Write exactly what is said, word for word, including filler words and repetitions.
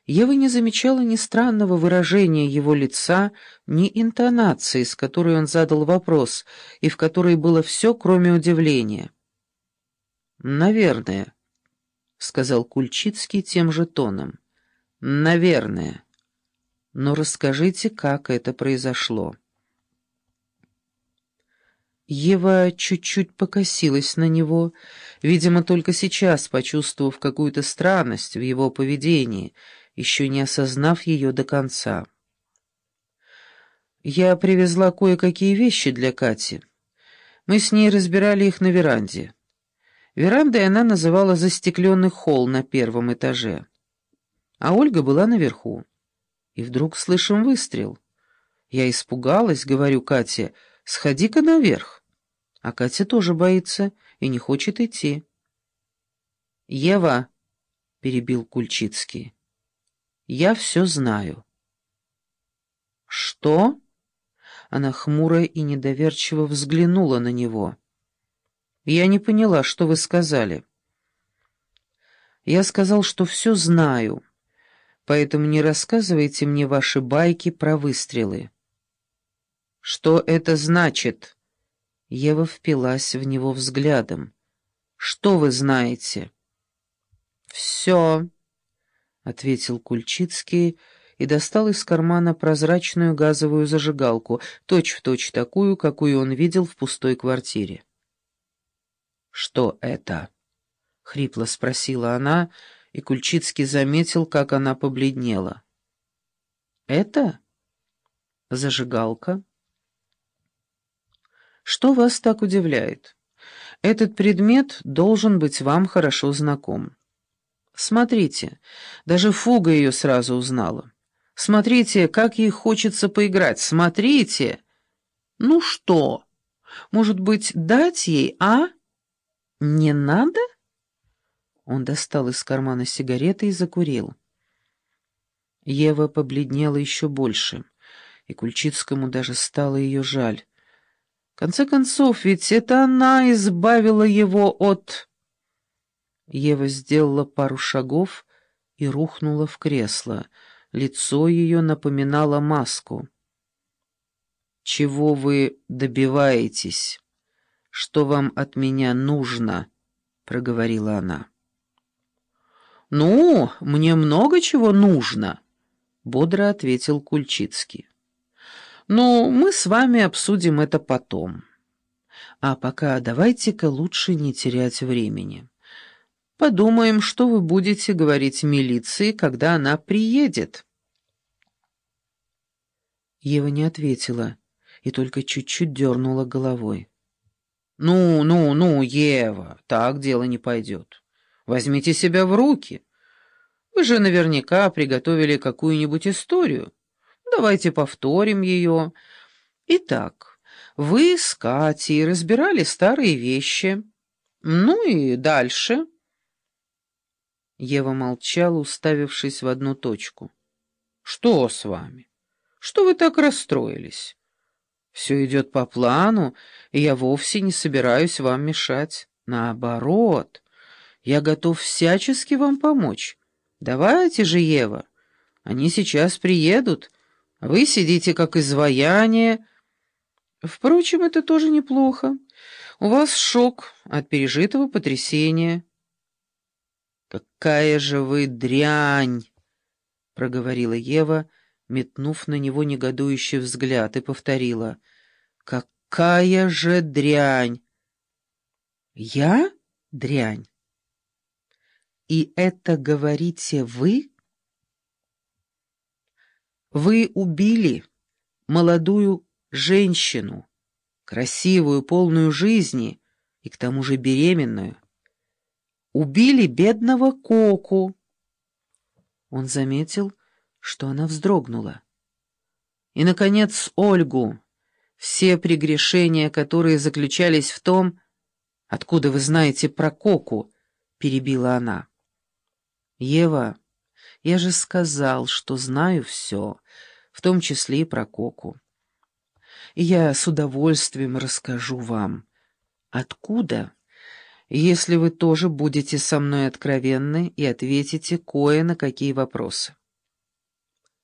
Ева не замечала ни странного выражения его лица, ни интонации, с которой он задал вопрос, и в которой было все, кроме удивления. «Наверное», — сказал Кульчицкий тем же тоном. «Наверное. Но расскажите, как это произошло». Ева чуть-чуть покосилась на него, видимо, только сейчас почувствовав какую-то странность в его поведении, еще не осознав ее до конца. «Я привезла кое-какие вещи для Кати. Мы с ней разбирали их на веранде. Верандой она называла застекленный холл на первом этаже. А Ольга была наверху. И вдруг слышим выстрел. Я испугалась, говорю Кате, сходи-ка наверх. А Катя тоже боится и не хочет идти». «Ева», — перебил Кульчицкий, — «я все знаю». «Что?» Она хмуро и недоверчиво взглянула на него. «Я не поняла, что вы сказали». «Я сказал, что все знаю, поэтому не рассказывайте мне ваши байки про выстрелы». «Что это значит?» Ева впилась в него взглядом. «Что вы знаете?» «Все», — ответил Кульчицкий и достал из кармана прозрачную газовую зажигалку, точь-в-точь такую, какую он видел в пустой квартире. «Что это?» — хрипло спросила она, и Кульчицкий заметил, как она побледнела. «Это? Зажигалка?» «Что вас так удивляет? Этот предмет должен быть вам хорошо знаком. Смотрите, даже Фуга ее сразу узнала. Смотрите, как ей хочется поиграть, смотрите! Ну что, может быть, дать ей, а? Не надо?» Он достал из кармана сигареты и закурил. Ева побледнела еще больше, и Кульчицкому даже стало ее жаль. В конце концов, ведь это она избавила его от... Ева сделала пару шагов и рухнула в кресло. Лицо ее напоминало маску. «Чего вы добиваетесь? Что вам от меня нужно?» — проговорила она. «Ну, мне много чего нужно», — бодро ответил Кульчицкий. «Но мы с вами обсудим это потом. А пока давайте-ка лучше не терять времени. Подумаем, что вы будете говорить милиции, когда она приедет». Ева не ответила и только чуть-чуть дернула головой. «Ну, ну, ну, Ева, так дело не пойдет. Возьмите себя в руки. Вы же наверняка приготовили какую-нибудь историю. Давайте повторим ее. Итак, вы с Катей разбирали старые вещи. Ну и дальше». Ева молчала, уставившись в одну точку. «Что с вами? Что вы так расстроились? Все идет по плану, и я вовсе не собираюсь вам мешать. Наоборот, я готов всячески вам помочь. Давайте же, Ева, они сейчас приедут, а вы сидите как изваяние. Впрочем, это тоже неплохо. У вас шок от пережитого потрясения». «Какая же вы дрянь!» — проговорила Ева, метнув на него негодующий взгляд, и повторила. «Какая же дрянь!» «Я дрянь? И это говорите вы? Вы убили молодую женщину, красивую, полную жизни и к тому же беременную. Убили бедного Коку». Он заметил, что она вздрогнула. «И, наконец, Ольгу, все прегрешения, которые заключались в том, откуда вы знаете про Коку», — перебила она. «Ева, я же сказал, что знаю все, в том числе и про Коку. И я с удовольствием расскажу вам, откуда, если вы тоже будете со мной откровенны и ответите кое на какие вопросы».